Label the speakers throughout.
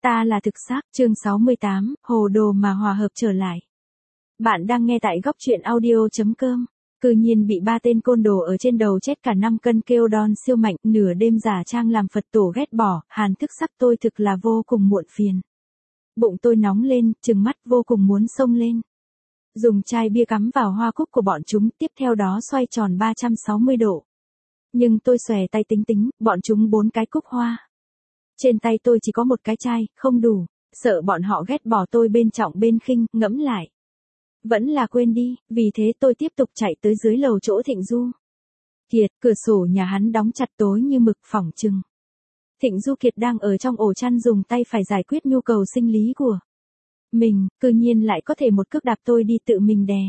Speaker 1: Ta là thực xác, chương 68, hồ đồ mà hòa hợp trở lại. Bạn đang nghe tại góc truyện audio.com. Cư nhiên bị 3 tên côn đồ ở trên đầu chết cả 5 cân kêu đòn siêu mạnh, nửa đêm giả trang làm Phật tổ ghét bỏ, hàn thức sắc tôi thực là vô cùng muộn phiền. Bụng tôi nóng lên, trừng mắt vô cùng muốn xông lên. Dùng chai bia cắm vào hoa cúc của bọn chúng, tiếp theo đó xoay tròn 360 độ. Nhưng tôi xòe tay tính, bọn chúng 4 cái cúc hoa. Trên tay tôi chỉ có một cái chai, không đủ, sợ bọn họ ghét bỏ tôi bên trọng bên khinh, ngẫm lại. Vẫn là quên đi, vì thế tôi tiếp tục chạy tới dưới lầu chỗ Thịnh Du. Kiệt, cửa sổ nhà hắn đóng chặt tối như mực phỏng chừng. Thịnh Du Kiệt đang ở trong ổ chăn dùng tay phải giải quyết nhu cầu sinh lý của mình, cư nhiên lại có thể một cước đạp tôi đi tự mình đè.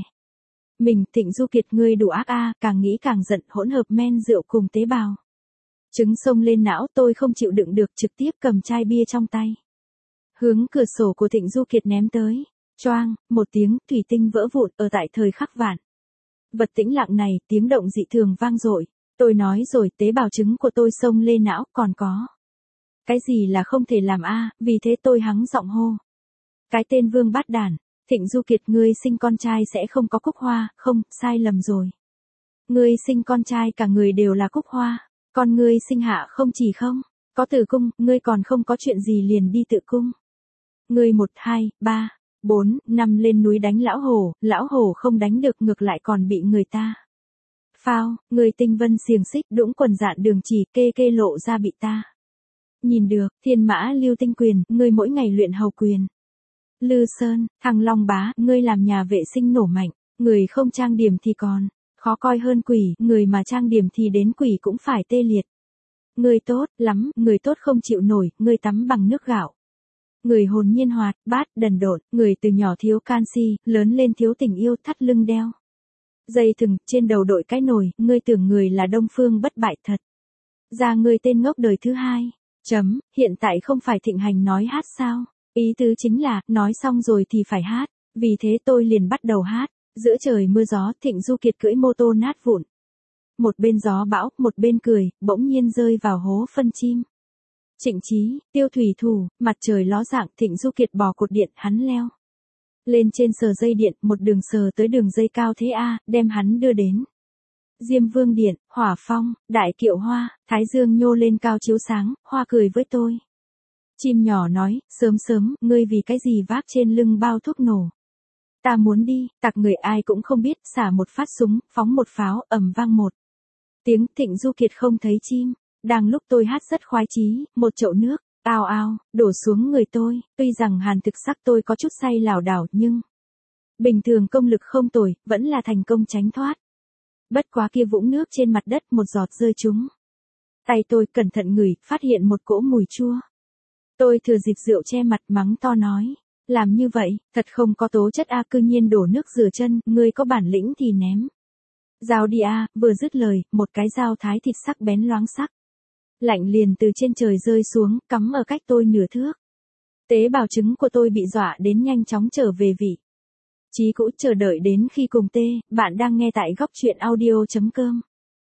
Speaker 1: Thịnh Du Kiệt ngươi đủ ác a, càng nghĩ càng giận, hỗn hợp men rượu cùng tế bào. Trứng xông lên não, tôi không chịu đựng được, trực tiếp cầm chai bia trong tay. Hướng cửa sổ của Thịnh Du Kiệt ném tới. Choang, một tiếng, thủy tinh vỡ vụn ở tại thời khắc vạn. Vật tĩnh lặng này, tiếng động dị thường vang dội. Tôi nói rồi, tế bào trứng của tôi xông lên não, còn có. Cái gì là không thể làm a, vì thế tôi hắng giọng hô. Cái tên vương bát đản, Thịnh Du Kiệt ngươi sinh con trai sẽ không có cúc hoa, không, sai lầm rồi. Ngươi sinh con trai cả người đều là cúc hoa. Con ngươi sinh hạ không chỉ không, có tử cung, ngươi còn không có chuyện gì liền đi tự cung. Ngươi 1, 2, 3, 4, 5 lên núi đánh lão hổ không đánh được ngược lại còn bị người ta. Phao, ngươi tinh vân xiềng xích đũng quần dạn đường chỉ kê lộ ra bị ta. Nhìn được, thiên mã lưu tinh quyền, ngươi mỗi ngày luyện hầu quyền. Lư Sơn, Thăng Long Bá, ngươi làm nhà vệ sinh nổ mạnh, người không trang điểm thì còn. Khó coi hơn quỷ, người mà trang điểm thì đến quỷ cũng phải tê liệt. Người tốt lắm, người tốt không chịu nổi, người tắm bằng nước gạo. Người hồn nhiên hoạt, bát, đần độn, người từ nhỏ thiếu canxi, lớn lên thiếu tình yêu, thắt lưng đeo. Dây thừng, trên đầu đội cái nồi, ngươi tưởng người là Đông Phương bất bại thật. Ra ngươi tên ngốc đời thứ 2. Hiện tại không phải thịnh hành nói hát sao? Ý tứ chính là, nói xong rồi thì phải hát, vì thế tôi liền bắt đầu hát. Giữa trời mưa gió, Thịnh Du Kiệt cưỡi mô tô nát vụn. Một bên gió bão, một bên cười, bỗng nhiên rơi vào hố phân chim. Trịnh Chí, Tiêu Thủy Thủ, mặt trời ló dạng, Thịnh Du Kiệt bò cột điện, hắn leo lên trên sờ dây điện, một đường sờ tới đường dây cao thế a, đem hắn đưa đến Diêm Vương Điện, Hỏa Phong, Đại Kiệu Hoa, Thái Dương nhô lên cao chiếu sáng, hoa cười với tôi. Chim nhỏ nói, sớm, ngươi vì cái gì vác trên lưng bao thuốc nổ. Ta muốn đi, tặc người ai cũng không biết, xả một phát súng, phóng một pháo, ầm vang một tiếng. Thịnh Du Kiệt không thấy chim. Đang lúc tôi hát rất khoái chí, một chậu nước, ao, đổ xuống người tôi. Tuy rằng hàn thực sắc tôi có chút say lảo đảo nhưng bình thường công lực không tồi, vẫn là thành công tránh thoát. Bất quá kia vũng nước trên mặt đất một giọt rơi trúng tay tôi, cẩn thận ngửi, phát hiện một cỗ mùi chua. Tôi thừa dịp rượu che mặt mắng to nói. Làm như vậy, thật không có tố chất a, cư nhiên đổ nước rửa chân, ngươi có bản lĩnh thì ném dao đi a. Vừa dứt lời, một cái dao thái thịt sắc bén loáng sắc lạnh liền từ trên trời rơi xuống, cắm ở cách tôi nửa thước. Tế bào trứng của tôi bị dọa đến nhanh chóng trở về vị trí cũ, chờ đợi đến khi cùng bạn đang nghe tại góc truyện audio.com.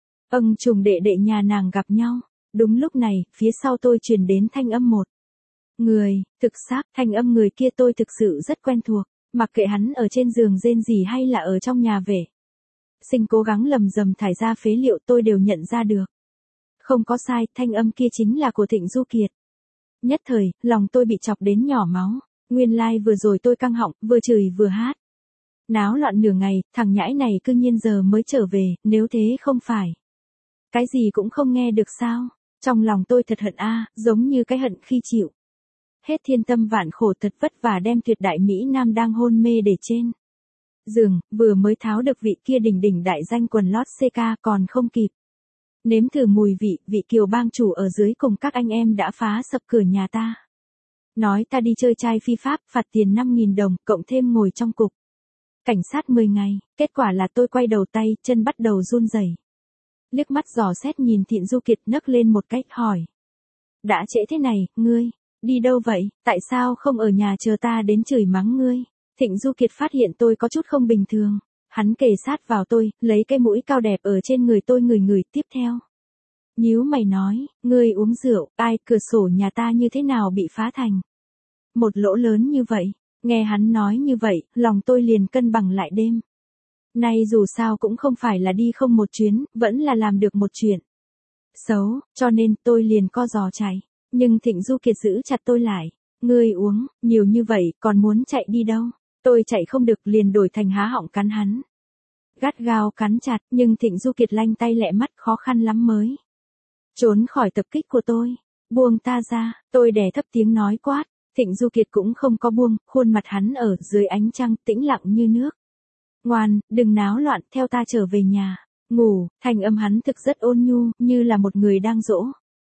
Speaker 1: Trùng đệ đệ nhà nàng gặp nhau. Đúng lúc này, phía sau tôi truyền đến thanh âm một người, thực xác, thanh âm người kia tôi thực sự rất quen thuộc, mặc kệ hắn ở trên giường rên gì hay là ở trong nhà vệ sinh cố gắng lầm rầm thải ra phế liệu tôi đều nhận ra được. Không có sai, thanh âm kia chính là của Thịnh Du Kiệt. Nhất thời, lòng tôi bị chọc đến nhỏ máu, nguyên lai vừa rồi tôi căng họng, vừa chửi vừa hát. Náo loạn nửa ngày, thằng nhãi này cư nhiên giờ mới trở về, nếu thế không phải. Cái gì cũng không nghe được sao, trong lòng tôi thật hận a, giống như cái hận khi chịu hết thiên tâm vạn khổ, thật vất vả đem tuyệt đại Mỹ Nam đang hôn mê để trên giường, vừa mới tháo được vị kia đỉnh đại danh quần lót CK còn không kịp nếm thử mùi vị kiều bang chủ ở dưới cùng các anh em đã phá sập cửa nhà ta. Nói ta đi chơi trai phi pháp, phạt tiền 5.000 đồng, cộng thêm ngồi trong cục cảnh sát 10 ngày, kết quả là tôi quay đầu tay, chân bắt đầu run rẩy. Liếc mắt dò xét nhìn Thịnh Du Kiệt, nấc lên một cách hỏi. Đã trễ thế này, ngươi đi đâu vậy, tại sao không ở nhà chờ ta đến chửi mắng ngươi? Thịnh Du Kiệt phát hiện tôi có chút không bình thường. Hắn kề sát vào tôi, lấy cái mũi cao đẹp ở trên người tôi ngửi tiếp theo. Nhíu mày nói, ngươi uống rượu, ai, cửa sổ nhà ta như thế nào bị phá thành một lỗ lớn như vậy. Nghe hắn nói như vậy, lòng tôi liền cân bằng lại đêm. Nay dù sao cũng không phải là đi không một chuyến, vẫn là làm được một chuyện xấu, cho nên tôi liền co giò chạy. Nhưng Thịnh Du Kiệt giữ chặt tôi lại. Ngươi uống, nhiều như vậy, còn muốn chạy đi đâu? Tôi chạy không được liền đổi thành há họng cắn hắn. Gắt gao cắn chặt, nhưng Thịnh Du Kiệt lanh tay lẹ mắt khó khăn lắm mới trốn khỏi tập kích của tôi. Buông ta ra, tôi đè thấp tiếng nói quát. Thịnh Du Kiệt cũng không có buông, khuôn mặt hắn ở dưới ánh trăng tĩnh lặng như nước. Ngoan, đừng náo loạn, theo ta trở về nhà. Ngủ, thanh âm hắn thực rất ôn nhu, như là một người đang dỗ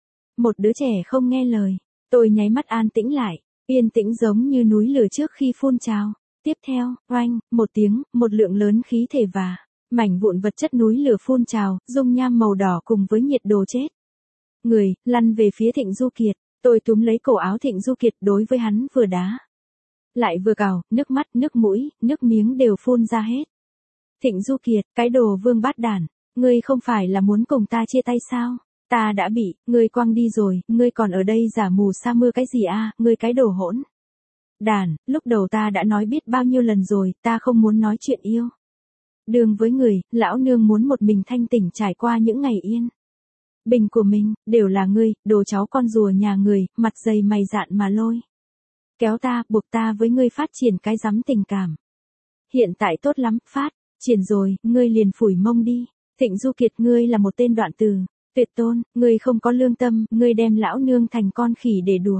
Speaker 1: một đứa trẻ không nghe lời. Tôi nháy mắt an tĩnh lại, yên tĩnh giống như núi lửa trước khi phun trào. Tiếp theo, oanh, một tiếng, một lượng lớn khí thể và mảnh vụn vật chất núi lửa phun trào, dung nham màu đỏ cùng với nhiệt độ chết người, lăn về phía Thịnh Du Kiệt. Tôi túm lấy cổ áo Thịnh Du Kiệt, đối với hắn vừa đá lại vừa cào, nước mắt, nước mũi, nước miếng đều phun ra hết. Thịnh Du Kiệt, cái đồ vương bát đản, ngươi không phải là muốn cùng ta chia tay sao? Ta đã bị, ngươi quăng đi rồi, ngươi còn ở đây giả mù sa mưa cái gì a, ngươi cái đồ hỗn đản, lúc đầu ta đã nói biết bao nhiêu lần rồi, ta không muốn nói chuyện yêu đương với người, lão nương muốn một mình thanh tỉnh trải qua những ngày yên bình của mình, đều là ngươi, đồ cháu con rùa nhà người, mặt dày mày dạn mà lôi kéo ta, buộc ta với ngươi phát triển cái rắm tình cảm. Hiện tại tốt lắm, phát triển rồi, ngươi liền phủi mông đi. Thịnh Du Kiệt, ngươi là một tên đoạn từ tuyệt tôn, ngươi không có lương tâm, ngươi đem lão nương thành con khỉ để đùa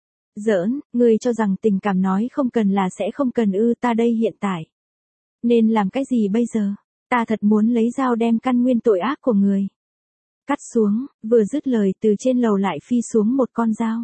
Speaker 1: giỡn, ngươi cho rằng tình cảm nói không cần là sẽ không cần ư? Ta đây hiện tại nên làm cái gì bây giờ? Ta thật muốn lấy dao đem căn nguyên tội ác của người cắt xuống. Vừa dứt lời, từ trên lầu lại phi xuống một con dao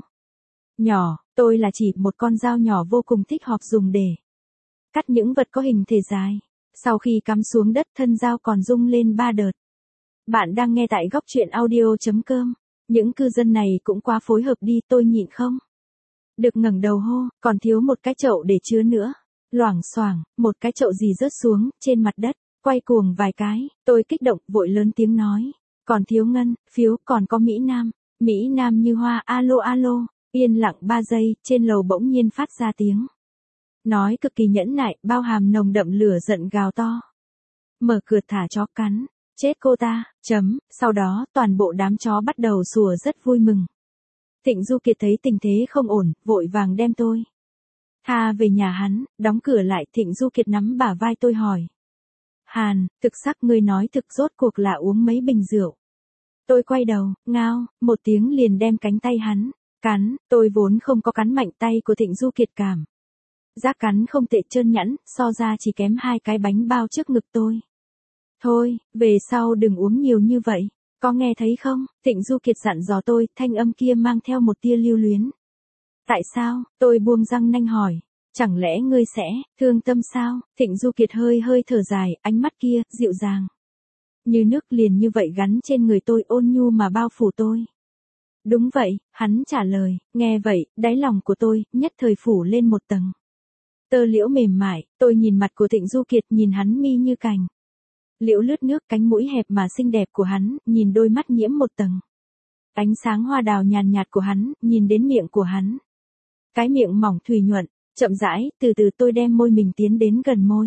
Speaker 1: nhỏ. Tôi là chỉ một con dao nhỏ vô cùng thích hợp dùng để cắt những vật có hình thể dài. Sau khi cắm xuống đất, thân dao còn rung lên 3 đợt. Bạn đang nghe tại góc truyện audio.com. Những cư dân này cũng quá phối hợp đi, tôi nhịn không được ngẩng đầu hô, còn thiếu một cái chậu để chứa nữa. Loảng xoảng, một cái chậu gì rớt xuống trên mặt đất, quay cuồng vài cái. Tôi kích động, vội lớn tiếng nói, còn thiếu ngân phiếu, còn có Mỹ Nam. Mỹ Nam như hoa, alo alo. Yên lặng 3 giây, trên lầu bỗng nhiên phát ra tiếng nói cực kỳ nhẫn nại, bao hàm nồng đậm lửa giận gào to. Mở cửa thả chó cắn, chết cô ta, chấm. Sau đó, toàn bộ đám chó bắt đầu sủa rất vui mừng. Thịnh Du Kiệt thấy tình thế không ổn, vội vàng đem tôi tha về nhà hắn, đóng cửa lại. Thịnh Du Kiệt nắm bả vai tôi hỏi, Hàn, thực sắc ngươi nói thực rốt cuộc là uống mấy bình rượu? Tôi quay đầu, ngao, một tiếng liền đem cánh tay hắn cắn. Tôi vốn không có cắn mạnh, tay của Thịnh Du Kiệt cảm giác cắn không tệ, trơn nhẵn, so ra chỉ kém 2 cái bánh bao trước ngực tôi. Thôi, về sau đừng uống nhiều như vậy, có nghe thấy không? Thịnh Du Kiệt dặn dò tôi, thanh âm kia mang theo một tia lưu luyến. Tại sao? Tôi buông răng nanh hỏi. Chẳng lẽ ngươi sẽ thương tâm sao? Thịnh Du Kiệt hơi hơi thở dài, ánh mắt kia dịu dàng như nước liền như vậy gắn trên người tôi, ôn nhu mà bao phủ tôi. Đúng vậy, hắn trả lời. Nghe vậy, đáy lòng của tôi nhất thời phủ lên một tầng tơ liễu mềm mại. Tôi nhìn mặt của Thịnh Du Kiệt, nhìn hắn mi như cành liễu lướt nước, cánh mũi hẹp mà xinh đẹp của hắn, nhìn đôi mắt nhiễm một tầng ánh sáng hoa đào nhàn nhạt của hắn, nhìn đến miệng của hắn, cái miệng mỏng thùy nhuận. Chậm rãi, từ từ tôi đem môi mình tiến đến gần môi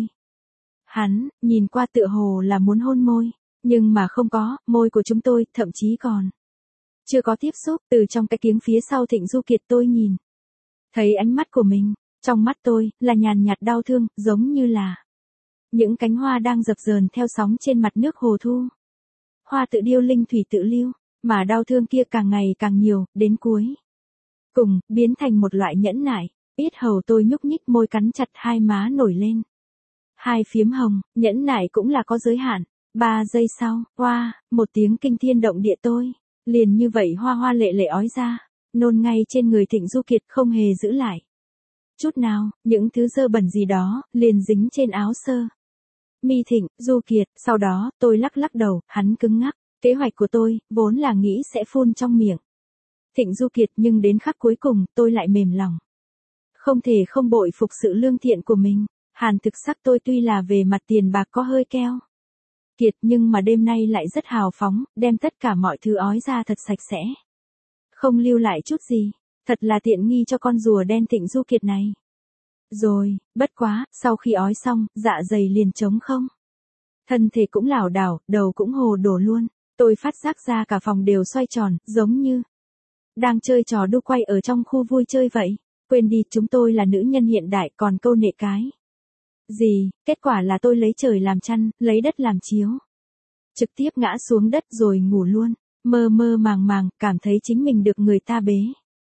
Speaker 1: hắn, nhìn qua tựa hồ là muốn hôn môi, nhưng mà không có. Môi của chúng tôi thậm chí còn chưa có tiếp xúc. Từ trong cái kiếng phía sau Thịnh Du Kiệt, tôi nhìn thấy ánh mắt của mình. Trong mắt tôi là nhàn nhạt đau thương, giống như là những cánh hoa đang dập dờn theo sóng trên mặt nước hồ thu. Hoa tự điêu linh thủy tự lưu, mà đau thương kia càng ngày càng nhiều, đến cuối cùng biến thành một loại nhẫn nại. Yết hầu tôi nhúc nhích, môi cắn chặt, hai má nổi lên hai phiếm hồng. Nhẫn nại cũng là có giới hạn. 3 giây sau, oa, một tiếng kinh thiên động địa, tôi liền như vậy hoa hoa lệ lệ ói ra, nôn ngay trên người Thịnh Du Kiệt, không hề giữ lại chút nào. Những thứ dơ bẩn gì đó liền dính trên áo sơ mi Thịnh Du Kiệt. Sau đó, tôi lắc lắc đầu, hắn cứng ngắc. Kế hoạch của tôi vốn là nghĩ sẽ phun trong miệng Thịnh Du Kiệt, nhưng đến khắc cuối cùng, tôi lại mềm lòng. Không thể không bội phục sự lương thiện của mình. Hàn thực sắc tôi tuy là về mặt tiền bạc có hơi keo kiệt, nhưng mà đêm nay lại rất hào phóng, đem tất cả mọi thứ ói ra thật sạch sẽ, không lưu lại chút gì. Thật là tiện nghi cho con rùa đen Thịnh Du Kiệt này. Rồi, bất quá, sau khi ói xong, dạ dày liền trống không. Thân thể cũng lảo đảo, đầu cũng hồ đồ luôn. Tôi phát giác ra cả phòng đều xoay tròn, giống như đang chơi trò đu quay ở trong khu vui chơi vậy. Quên đi, chúng tôi là nữ nhân hiện đại, còn câu nệ cái gì, kết quả là tôi lấy trời làm chăn, lấy đất làm chiếu. Trực tiếp ngã xuống đất rồi ngủ luôn, mơ mơ màng màng, cảm thấy chính mình được người ta bế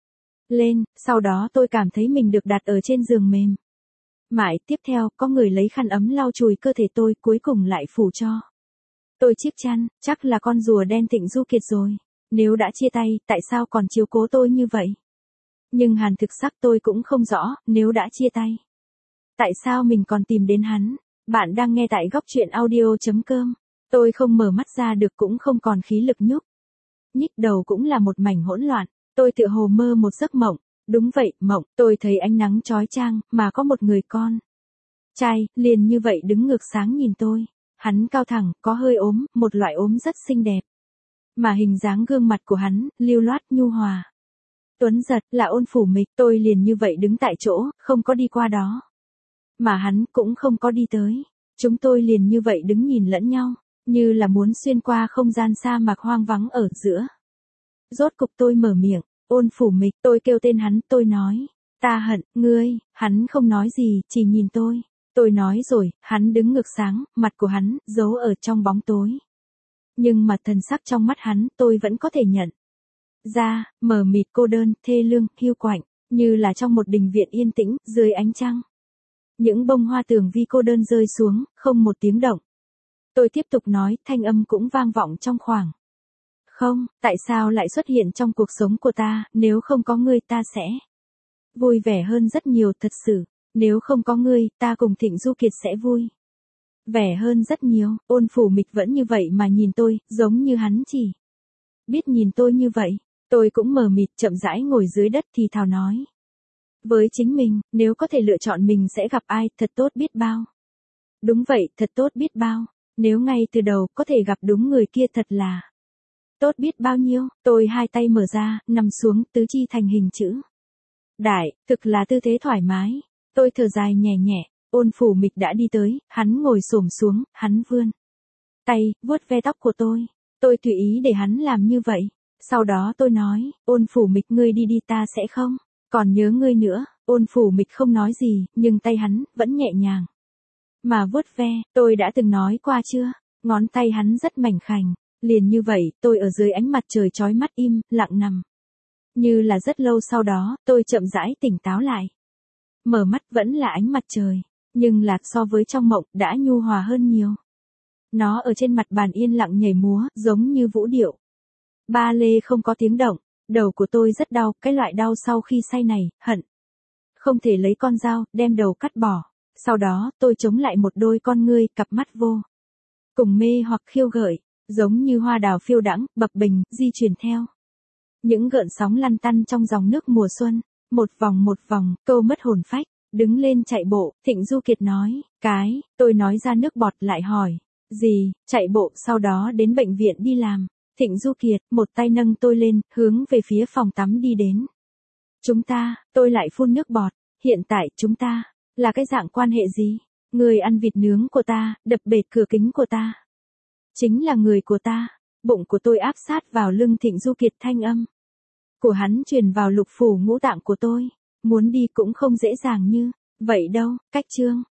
Speaker 1: lên, sau đó tôi cảm thấy mình được đặt ở trên giường mềm. Mãi tiếp theo, có người lấy khăn ấm lau chùi cơ thể tôi, cuối cùng lại phủ cho tôi chiếc chăn, chắc là con rùa đen Thịnh Du Kiệt rồi. Nếu đã chia tay, tại sao còn chiếu cố tôi như vậy? Nhưng hàn thực sắc tôi cũng không rõ, nếu đã chia tay, tại sao mình còn tìm đến hắn? Bạn đang nghe tại góc truyện audio.com. Tôi không mở mắt ra được cũng không còn khí lực nhúc nhích, đầu cũng là một mảnh hỗn loạn. Tôi tựa hồ mơ một giấc mộng. Đúng vậy, mộng, tôi thấy ánh nắng chói chang, mà có một người con trai, liền như vậy đứng ngược sáng nhìn tôi. Hắn cao thẳng, có hơi ốm, một loại ốm rất xinh đẹp. Mà hình dáng gương mặt của hắn, lưu loát nhu hòa. Tuấn giật, là Ôn Phủ Mịch, tôi liền như vậy đứng tại chỗ, không có đi qua đó. Mà hắn cũng không có đi tới. Chúng tôi liền như vậy đứng nhìn lẫn nhau, như là muốn xuyên qua không gian sa mạc hoang vắng ở giữa. Rốt cục tôi mở miệng, Ôn Phủ Mịch, tôi kêu tên hắn, tôi nói, ta hận, ngươi, hắn không nói gì, chỉ nhìn tôi. Tôi nói rồi, hắn đứng ngược sáng, mặt của hắn, giấu ở trong bóng tối. Nhưng mà thần sắc trong mắt hắn, tôi vẫn có thể nhận ra, mờ mịt cô đơn, thê lương, hiu quạnh, như là trong một đình viện yên tĩnh, dưới ánh trăng. Những bông hoa tường vi cô đơn rơi xuống, không một tiếng động. Tôi tiếp tục nói, thanh âm cũng vang vọng trong khoảng không, tại sao lại xuất hiện trong cuộc sống của ta, nếu không có ngươi ta sẽ vui vẻ hơn rất nhiều, thật sự. Nếu không có ngươi, ta cùng Thịnh Du Kiệt sẽ vui vẻ hơn rất nhiều. Ôn Phủ Mịch vẫn như vậy mà nhìn tôi, giống như hắn chỉ biết nhìn tôi như vậy. Tôi cũng mờ mịt, chậm rãi ngồi dưới đất thì thào nói với chính mình, nếu có thể lựa chọn mình sẽ gặp ai, thật tốt biết bao. Đúng vậy, thật tốt biết bao. Nếu ngay từ đầu có thể gặp đúng người kia thật là tốt biết bao nhiêu. Tôi hai tay mở ra, nằm xuống, tứ chi thành hình chữ đại, thực là tư thế thoải mái. Tôi thở dài nhẹ nhẹ. Ôn Phủ Mịch đã đi tới, hắn ngồi xổm xuống, hắn vươn tay, vuốt ve tóc của tôi. Tôi tùy ý để hắn làm như vậy. Sau đó tôi nói, Ôn Phủ Mịch, ngươi đi đi, ta sẽ không còn nhớ ngươi nữa. Ôn Phủ Mịch không nói gì, nhưng tay hắn vẫn nhẹ nhàng mà vuốt ve. Tôi đã từng nói qua chưa, ngón tay hắn rất mảnh khảnh. Liền như vậy, tôi ở dưới ánh mặt trời chói mắt im lặng nằm. Như là rất lâu sau đó, tôi chậm rãi tỉnh táo lại. Mở mắt vẫn là ánh mặt trời, nhưng là so với trong mộng đã nhu hòa hơn nhiều. Nó ở trên mặt bàn yên lặng nhảy múa, giống như vũ điệu ba lê không có tiếng động. Đầu của tôi rất đau, cái loại đau sau khi say này, hận không thể lấy con dao, đem đầu cắt bỏ. Sau đó, tôi chống lại một đôi con ngươi, cặp mắt vô cùng mê hoặc khiêu gợi, giống như hoa đào phiêu đãng, bập bềnh, di chuyển theo những gợn sóng lăn tăn trong dòng nước mùa xuân. Một vòng, câu mất hồn phách. Đứng lên chạy bộ, Thịnh Du Kiệt nói, tôi nói ra nước bọt lại hỏi, gì, chạy bộ, sau đó đến bệnh viện đi làm. Thịnh Du Kiệt, một tay nâng tôi lên, hướng về phía phòng tắm đi đến. Chúng ta, tôi lại phun nước bọt, hiện tại, chúng ta, là cái dạng quan hệ gì? Người ăn vịt nướng của ta, đập bể cửa kính của ta. Chính là người của ta. Bụng của tôi áp sát vào lưng Thịnh Du Kiệt, thanh âm của hắn truyền vào lục phủ ngũ tạng của tôi. Muốn đi cũng không dễ dàng như vậy đâu. Cách chương